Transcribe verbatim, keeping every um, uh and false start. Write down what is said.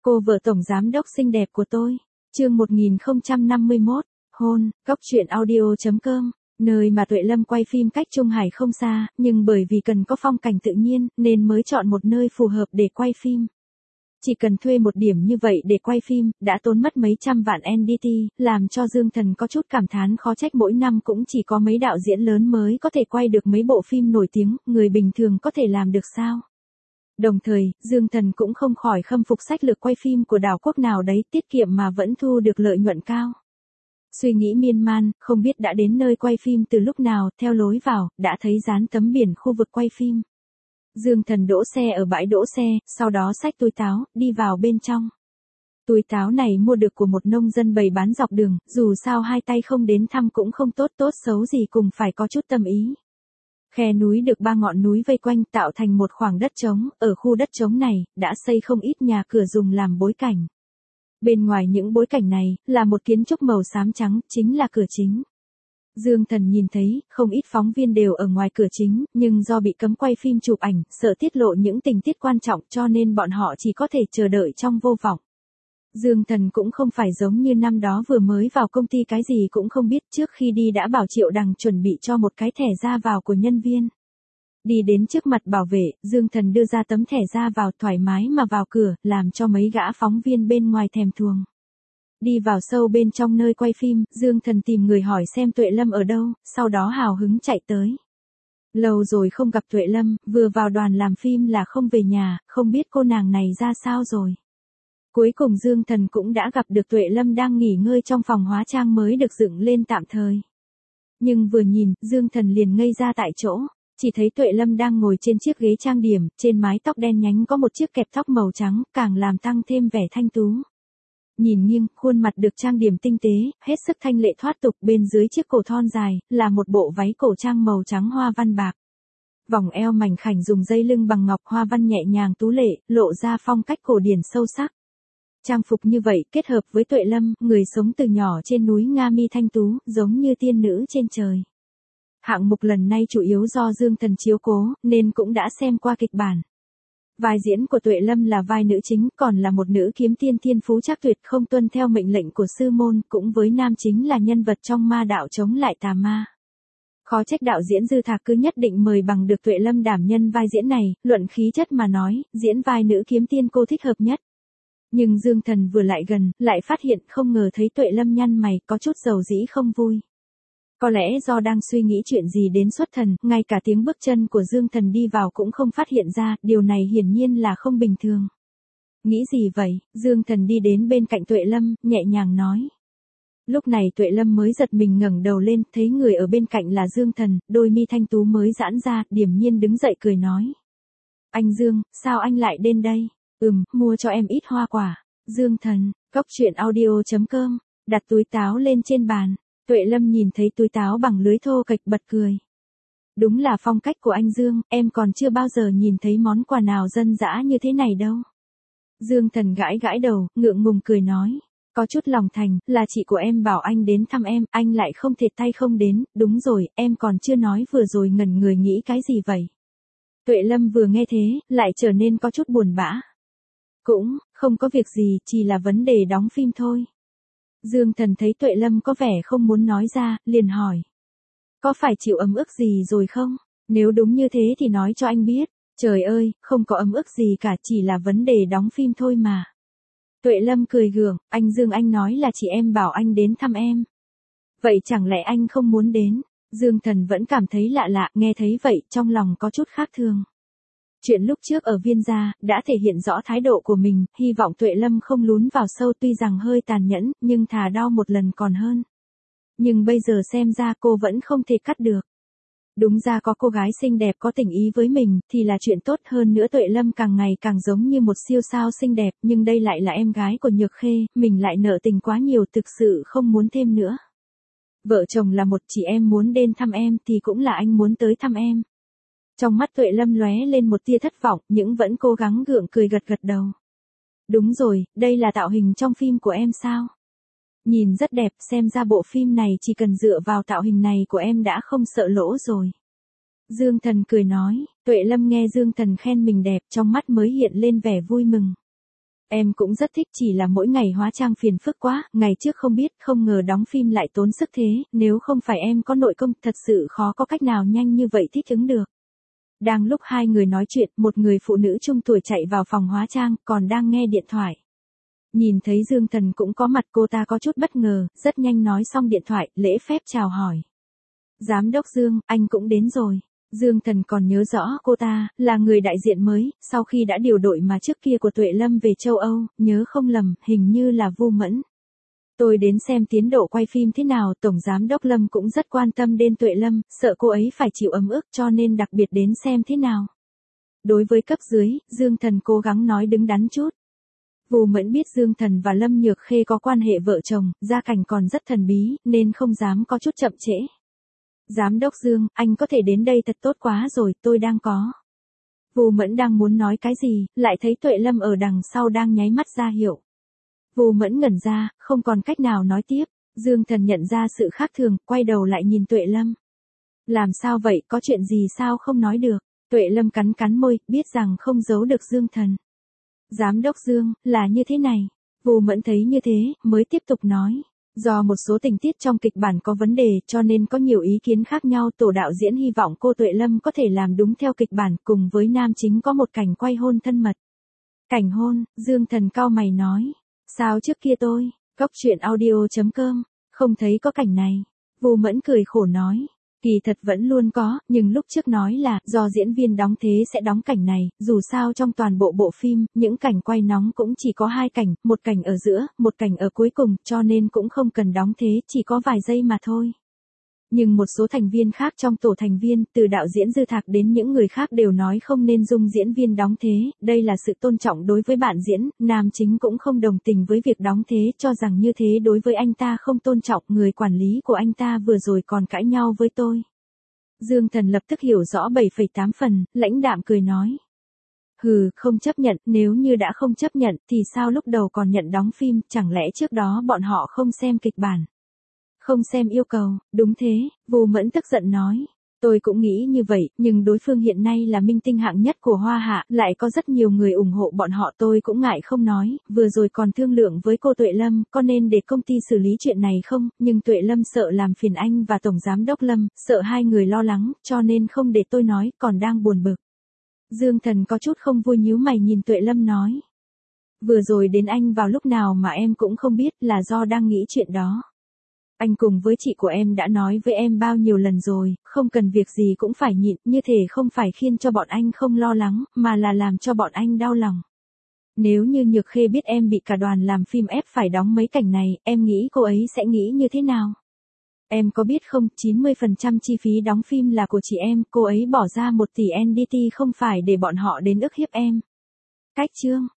Cô vợ tổng giám đốc xinh đẹp của tôi. Chương một nghìn không trăm năm mươi mốt, hôn, góc truyện audio chấm com, nơi mà Tuệ Lâm quay phim cách Trung Hải không xa, nhưng bởi vì cần có phong cảnh tự nhiên, nên mới chọn một nơi phù hợp để quay phim. Chỉ cần thuê một điểm như vậy để quay phim, đã tốn mất mấy trăm vạn en đê tê, làm cho Dương Thần có chút cảm thán khó trách mỗi năm cũng chỉ có mấy đạo diễn lớn mới có thể quay được mấy bộ phim nổi tiếng, người bình thường có thể làm được sao? Đồng thời, Dương Thần cũng không khỏi khâm phục sách lược quay phim của đảo quốc nào đấy, tiết kiệm mà vẫn thu được lợi nhuận cao. Suy nghĩ miên man, không biết đã đến nơi quay phim từ lúc nào, theo lối vào, đã thấy dán tấm biển khu vực quay phim. Dương Thần đỗ xe ở bãi đỗ xe, sau đó xách túi táo, đi vào bên trong. Túi táo này mua được của một nông dân bày bán dọc đường, dù sao hai tay không đến thăm cũng không tốt, tốt xấu gì cùng phải có chút tâm ý. Khe núi được ba ngọn núi vây quanh tạo thành một khoảng đất trống, ở khu đất trống này, đã xây không ít nhà cửa dùng làm bối cảnh. Bên ngoài những bối cảnh này, là một kiến trúc màu xám trắng, chính là cửa chính. Dương Thần nhìn thấy, không ít phóng viên đều ở ngoài cửa chính, nhưng do bị cấm quay phim chụp ảnh, sợ tiết lộ những tình tiết quan trọng cho nên bọn họ chỉ có thể chờ đợi trong vô vọng. Dương Thần cũng không phải giống như năm đó vừa mới vào công ty cái gì cũng không biết, trước khi đi đã bảo Triệu Đằng chuẩn bị cho một cái thẻ ra vào của nhân viên. Đi đến trước mặt bảo vệ, Dương Thần đưa ra tấm thẻ ra vào thoải mái mà vào cửa, làm cho mấy gã phóng viên bên ngoài thèm thuồng. Đi vào sâu bên trong nơi quay phim, Dương Thần tìm người hỏi xem Tuệ Lâm ở đâu, sau đó hào hứng chạy tới. Lâu rồi không gặp Tuệ Lâm, vừa vào đoàn làm phim là không về nhà, không biết cô nàng này ra sao rồi. Cuối cùng Dương Thần cũng đã gặp được Tuệ Lâm đang nghỉ ngơi trong phòng hóa trang mới được dựng lên tạm thời. Nhưng vừa nhìn, Dương Thần liền ngây ra tại chỗ, chỉ thấy Tuệ Lâm đang ngồi trên chiếc ghế trang điểm, trên mái tóc đen nhánh có một chiếc kẹp tóc màu trắng, càng làm tăng thêm vẻ thanh tú. Nhìn nghiêng, khuôn mặt được trang điểm tinh tế, hết sức thanh lệ thoát tục, bên dưới chiếc cổ thon dài, là một bộ váy cổ trang màu trắng hoa văn bạc. Vòng eo mảnh khảnh dùng dây lưng bằng ngọc hoa văn nhẹ nhàng tú lệ, lộ ra phong cách cổ điển sâu sắc. Trang phục như vậy kết hợp với Tuệ Lâm, người sống từ nhỏ trên núi Nga Mi thanh tú, giống như tiên nữ trên trời. Hạng mục lần này chủ yếu do Dương Thần chiếu cố, nên cũng đã xem qua kịch bản. Vai diễn của Tuệ Lâm là vai nữ chính, còn là một nữ kiếm tiên thiên phú trác tuyệt không tuân theo mệnh lệnh của sư môn, cũng với nam chính là nhân vật trong ma đạo chống lại tà ma. Khó trách đạo diễn Dư Thạc cứ nhất định mời bằng được Tuệ Lâm đảm nhân vai diễn này, luận khí chất mà nói, diễn vai nữ kiếm tiên cô thích hợp nhất. Nhưng Dương Thần vừa lại gần, lại phát hiện không ngờ thấy Tuệ Lâm nhăn mày, có chút dầu dĩ không vui. Có lẽ do đang suy nghĩ chuyện gì đến xuất thần, ngay cả tiếng bước chân của Dương Thần đi vào cũng không phát hiện ra, điều này hiển nhiên là không bình thường. Nghĩ gì vậy? Dương Thần đi đến bên cạnh Tuệ Lâm, nhẹ nhàng nói. Lúc này Tuệ Lâm mới giật mình ngẩng đầu lên, thấy người ở bên cạnh là Dương Thần, đôi mi thanh tú mới giãn ra, điềm nhiên đứng dậy cười nói. Anh Dương, sao anh lại đến đây? Ừm, mua cho em ít hoa quả. Dương Thần, góc truyện audio chấm com, đặt túi táo lên trên bàn. Tuệ Lâm nhìn thấy túi táo bằng lưới thô kệch bật cười. Đúng là phong cách của anh Dương, em còn chưa bao giờ nhìn thấy món quà nào dân dã như thế này đâu. Dương Thần gãi gãi đầu, ngượng ngùng cười nói. Có chút lòng thành, là chị của em bảo anh đến thăm em, anh lại không thể tay không đến, đúng rồi, em còn chưa nói vừa rồi ngẩn người nghĩ cái gì vậy. Tuệ Lâm vừa nghe thế, lại trở nên có chút buồn bã. Cũng, không có việc gì, chỉ là vấn đề đóng phim thôi. Dương Thần thấy Tuệ Lâm có vẻ không muốn nói ra, liền hỏi. Có phải chịu ấm ức gì rồi không? Nếu đúng như thế thì nói cho anh biết. Trời ơi, không có ấm ức gì cả, chỉ là vấn đề đóng phim thôi mà. Tuệ Lâm cười gượng, anh Dương anh nói là chị em bảo anh đến thăm em. Vậy chẳng lẽ anh không muốn đến? Dương Thần vẫn cảm thấy lạ lạ, nghe thấy vậy, trong lòng có chút khác thường. Chuyện lúc trước ở Viên Gia, đã thể hiện rõ thái độ của mình, hy vọng Tuệ Lâm không lún vào sâu, tuy rằng hơi tàn nhẫn, nhưng thà đau một lần còn hơn. Nhưng bây giờ xem ra cô vẫn không thể cắt được. Đúng ra có cô gái xinh đẹp có tình ý với mình, thì là chuyện tốt, hơn nữa Tuệ Lâm càng ngày càng giống như một siêu sao xinh đẹp, nhưng đây lại là em gái của Nhược Khê, mình lại nợ tình quá nhiều, thực sự không muốn thêm nữa. Vợ chồng là một, chị em muốn đến thăm em thì cũng là anh muốn tới thăm em. Trong mắt Tuệ Lâm lóe lên một tia thất vọng, nhưng vẫn cố gắng gượng cười gật gật đầu. Đúng rồi, đây là tạo hình trong phim của em sao? Nhìn rất đẹp, xem ra bộ phim này chỉ cần dựa vào tạo hình này của em đã không sợ lỗ rồi. Dương Thần cười nói, Tuệ Lâm nghe Dương Thần khen mình đẹp, trong mắt mới hiện lên vẻ vui mừng. Em cũng rất thích, chỉ là mỗi ngày hóa trang phiền phức quá, ngày trước không biết, không ngờ đóng phim lại tốn sức thế, nếu không phải em có nội công thật sự khó có cách nào nhanh như vậy thích ứng được. Đang lúc hai người nói chuyện, một người phụ nữ trung tuổi chạy vào phòng hóa trang, còn đang nghe điện thoại. Nhìn thấy Dương Thần cũng có mặt, cô ta có chút bất ngờ, rất nhanh nói xong điện thoại, lễ phép chào hỏi. Giám đốc Dương, anh cũng đến rồi. Dương Thần còn nhớ rõ cô ta, là người đại diện mới, sau khi đã điều đội mà trước kia của Tuệ Lâm về châu Âu, nhớ không lầm, hình như là Vu Mẫn. Tôi đến xem tiến độ quay phim thế nào, Tổng Giám đốc Lâm cũng rất quan tâm đến Tuệ Lâm, sợ cô ấy phải chịu ấm ức cho nên đặc biệt đến xem thế nào. Đối với cấp dưới, Dương Thần cố gắng nói đứng đắn chút. Vu Mẫn biết Dương Thần và Lâm Nhược Khê có quan hệ vợ chồng, gia cảnh còn rất thần bí, nên không dám có chút chậm trễ. Giám đốc Dương, anh có thể đến đây thật tốt quá rồi, tôi đang có. Vu Mẫn đang muốn nói cái gì, lại thấy Tuệ Lâm ở đằng sau đang nháy mắt ra hiệu. Vu Mẫn ngẩn ra, không còn cách nào nói tiếp. Dương Thần nhận ra sự khác thường, quay đầu lại nhìn Tuệ Lâm. Làm sao vậy, có chuyện gì sao không nói được? Tuệ Lâm cắn cắn môi, biết rằng không giấu được Dương Thần. Giám đốc Dương, là như thế này. Vu Mẫn thấy như thế, mới tiếp tục nói. Do một số tình tiết trong kịch bản có vấn đề cho nên có nhiều ý kiến khác nhau, tổ đạo diễn hy vọng cô Tuệ Lâm có thể làm đúng theo kịch bản, cùng với nam chính có một cảnh quay hôn thân mật. Cảnh hôn, Dương Thần cau mày nói. Sao trước kia tôi, Cốc Truyện Audio chấm com, không thấy có cảnh này. Vu Mẫn cười khổ nói. Kỳ thật vẫn luôn có, nhưng lúc trước nói là do diễn viên đóng thế sẽ đóng cảnh này, dù sao trong toàn bộ bộ phim, những cảnh quay nóng cũng chỉ có hai cảnh, một cảnh ở giữa, một cảnh ở cuối cùng, cho nên cũng không cần đóng thế, chỉ có vài giây mà thôi. Nhưng một số thành viên khác trong tổ thành viên, từ đạo diễn Dư Thạc đến những người khác đều nói không nên dung diễn viên đóng thế, đây là sự tôn trọng đối với bạn diễn, nam chính cũng không đồng tình với việc đóng thế, cho rằng như thế đối với anh ta không tôn trọng, người quản lý của anh ta vừa rồi còn cãi nhau với tôi. Dương Thần lập tức hiểu rõ bảy phẩy tám phần, lãnh đạm cười nói. Hừ, không chấp nhận, nếu như đã không chấp nhận, thì sao lúc đầu còn nhận đóng phim, chẳng lẽ trước đó bọn họ không xem kịch bản? Không xem yêu cầu, đúng thế, Vu Mẫn tức giận nói. Tôi cũng nghĩ như vậy, nhưng đối phương hiện nay là minh tinh hạng nhất của Hoa Hạ, lại có rất nhiều người ủng hộ bọn họ, tôi cũng ngại không nói, vừa rồi còn thương lượng với cô Tuệ Lâm, có nên để công ty xử lý chuyện này không, nhưng Tuệ Lâm sợ làm phiền anh và Tổng Giám đốc Lâm, sợ hai người lo lắng, cho nên không để tôi nói, còn đang buồn bực. Dương Thần có chút không vui nhíu mày nhìn Tuệ Lâm nói. Vừa rồi đến anh vào lúc nào mà em cũng không biết, là do đang nghĩ chuyện đó. Anh cùng với chị của em đã nói với em bao nhiêu lần rồi, không cần việc gì cũng phải nhịn, như thể không phải khiến cho bọn anh không lo lắng, mà là làm cho bọn anh đau lòng. Nếu như Nhược Khê biết em bị cả đoàn làm phim ép phải đóng mấy cảnh này, em nghĩ cô ấy sẽ nghĩ như thế nào? Em có biết không, chín mươi phần trăm chi phí đóng phim là của chị em, cô ấy bỏ ra một tỷ en đê tê không phải để bọn họ đến ức hiếp em. Cách chương